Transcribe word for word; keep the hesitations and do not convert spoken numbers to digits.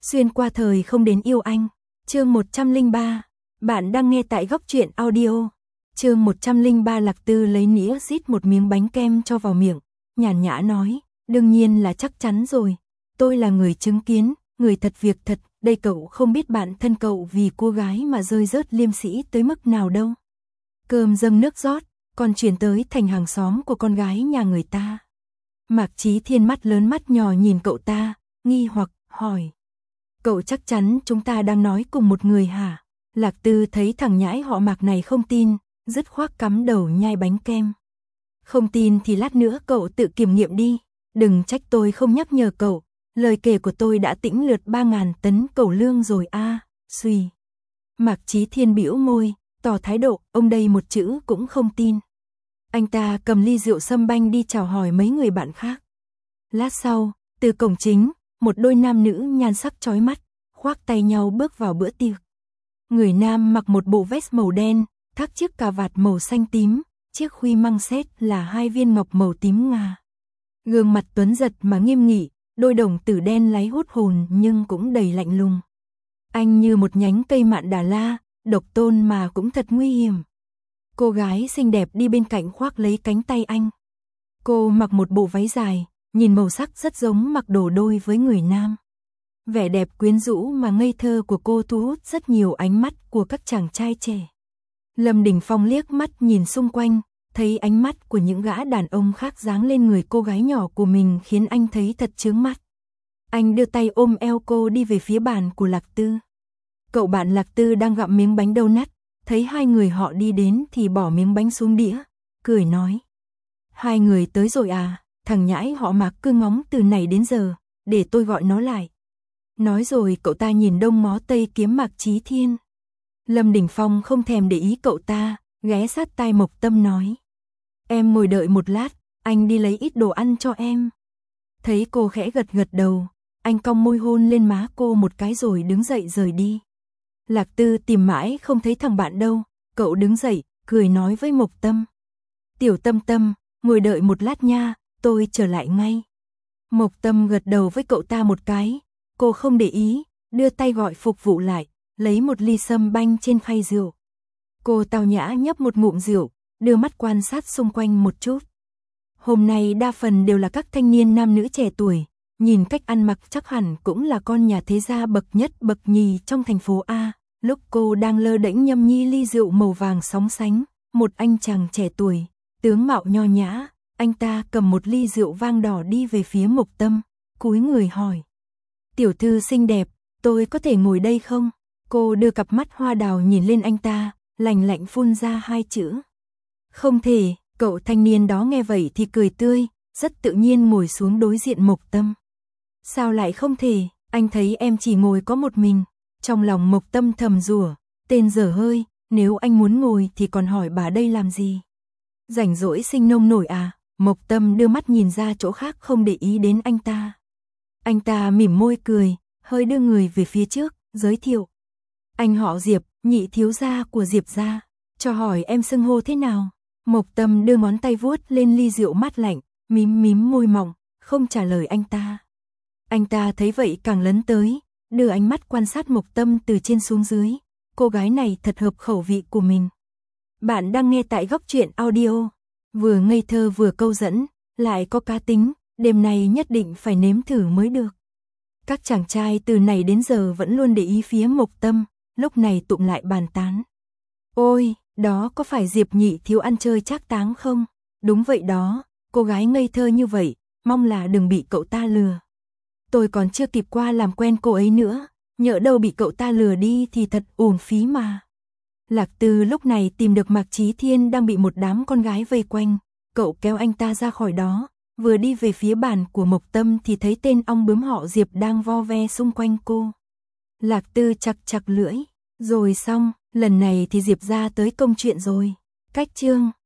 Xuyên qua thời không đến yêu anh. Chương một trăm lẻ ba. Bạn đang nghe tại Góc Truyện Audio. Chương một trăm lẻ ba. Lạc Tư lấy nĩa rít một miếng bánh kem cho vào miệng, nhàn nhã nói, đương nhiên là chắc chắn rồi. Tôi là người chứng kiến, người thật việc thật, đây cậu không biết bạn thân cậu vì cô gái mà rơi rớt liêm sĩ tới mức nào đâu. Cơm dâng nước rót, còn chuyển tới thành hàng xóm của con gái nhà người ta. Mạc Chí Thiên mắt lớn mắt nhỏ nhìn cậu ta, nghi hoặc hỏi. Cậu chắc chắn chúng ta đang nói cùng một người hả? Lạc Tư thấy thằng nhãi họ Mạc này không tin, dứt khoát cắm đầu nhai bánh kem. Không tin thì lát nữa cậu tự kiểm nghiệm đi, đừng trách tôi không nhắc nhở cậu, lời kể của tôi đã tĩnh lượt ba ngàn tấn cẩu lương rồi a. À, suy. Mạc Chí Thiên bĩu môi, tỏ thái độ, ông đây một chữ cũng không tin. Anh ta cầm ly rượu sâm banh đi chào hỏi mấy người bạn khác. Lát sau, từ cổng chính, một đôi nam nữ nhan sắc chói mắt, khoác tay nhau bước vào bữa tiệc. Người nam mặc một bộ vest màu đen, thắt chiếc cà vạt màu xanh tím, chiếc khuy măng xét là hai viên ngọc màu tím ngà. Gương mặt tuấn giật mà nghiêm nghị, đôi đồng tử đen láy hút hồn nhưng cũng đầy lạnh lùng. Anh như một nhánh cây mạn Đà La, độc tôn mà cũng thật nguy hiểm. Cô gái xinh đẹp đi bên cạnh khoác lấy cánh tay anh. Cô mặc một bộ váy dài, nhìn màu sắc rất giống mặc đồ đôi với người nam. Vẻ đẹp quyến rũ mà ngây thơ của cô thu hút rất nhiều ánh mắt của các chàng trai trẻ. Lâm Đình Phong liếc mắt nhìn xung quanh, thấy ánh mắt của những gã đàn ông khác giáng lên người cô gái nhỏ của mình khiến anh thấy thật chướng mắt. Anh đưa tay ôm eo cô đi về phía bàn của Lạc Tư. Cậu bạn Lạc Tư đang gặm miếng bánh donut, thấy hai người họ đi đến thì bỏ miếng bánh xuống đĩa, cười nói. Hai người tới rồi à, thằng nhãi họ Mạc cứ ngóng từ này đến giờ, để tôi gọi nó lại. Nói rồi cậu ta nhìn đông ngó tây kiếm Mạc Chí Thiên. Lâm Đình Phong không thèm để ý cậu ta, ghé sát tai Mộc Tâm nói. Em ngồi đợi một lát, anh đi lấy ít đồ ăn cho em. Thấy cô khẽ gật gật đầu, anh cong môi hôn lên má cô một cái rồi đứng dậy rời đi. Lạc Tư tìm mãi không thấy thằng bạn đâu, cậu đứng dậy, cười nói với Mộc Tâm. Tiểu Tâm Tâm, ngồi đợi một lát nha, tôi trở lại ngay. Mộc Tâm gật đầu với cậu ta một cái, cô không để ý, đưa tay gọi phục vụ lại, lấy một ly sâm banh trên khay rượu. Cô tao nhã nhấp một ngụm rượu, đưa mắt quan sát xung quanh một chút. Hôm nay đa phần đều là các thanh niên nam nữ trẻ tuổi, nhìn cách ăn mặc chắc hẳn cũng là con nhà thế gia bậc nhất bậc nhì trong thành phố A. Lúc cô đang lơ đễnh nhâm nhi ly rượu màu vàng sóng sánh, một anh chàng trẻ tuổi, tướng mạo nho nhã, anh ta cầm một ly rượu vang đỏ đi về phía Mộc Tâm, cúi người hỏi. Tiểu thư xinh đẹp, tôi có thể ngồi đây không? Cô đưa cặp mắt hoa đào nhìn lên anh ta, lạnh lạnh phun ra hai chữ. Không thể, cậu thanh niên đó nghe vậy thì cười tươi, rất tự nhiên ngồi xuống đối diện Mộc Tâm. Sao lại không thể, anh thấy em chỉ ngồi có một mình. Trong lòng Mộc Tâm thầm rủa, tên dở hơi, nếu anh muốn ngồi thì còn hỏi bà đây làm gì? Rảnh rỗi sinh nông nổi à? Mộc Tâm đưa mắt nhìn ra chỗ khác không để ý đến anh ta. Anh ta mỉm môi cười, hơi đưa người về phía trước, giới thiệu. Anh họ Diệp, nhị thiếu gia của Diệp gia, cho hỏi em xưng hô thế nào? Mộc Tâm đưa ngón tay vuốt lên ly rượu mát lạnh, mím mím môi mỏng, không trả lời anh ta. Anh ta thấy vậy càng lấn tới, đưa ánh mắt quan sát Mộc Tâm từ trên xuống dưới. Cô gái này thật hợp khẩu vị của mình. Bạn đang nghe tại Góc Truyện Audio. Vừa ngây thơ vừa câu dẫn, lại có cá tính, đêm nay nhất định phải nếm thử mới được. Các chàng trai từ này đến giờ vẫn luôn để ý phía Mộc Tâm, lúc này tụm lại bàn tán. Ôi, đó có phải Diệp nhị thiếu ăn chơi trác táng không? Đúng vậy đó, cô gái ngây thơ như vậy, mong là đừng bị cậu ta lừa. Tôi còn chưa kịp qua làm quen cô ấy nữa, nhỡ đâu bị cậu ta lừa đi thì thật uổng phí mà. Lạc Tư lúc này tìm được Mạc Chí Thiên đang bị một đám con gái vây quanh, cậu kéo anh ta ra khỏi đó, vừa đi về phía bàn của Mộc Tâm thì thấy tên ong bướm họ Diệp đang vo ve xung quanh cô. Lạc Tư chặt chặt lưỡi, rồi xong, lần này thì Diệp ra tới công chuyện rồi. Cách chương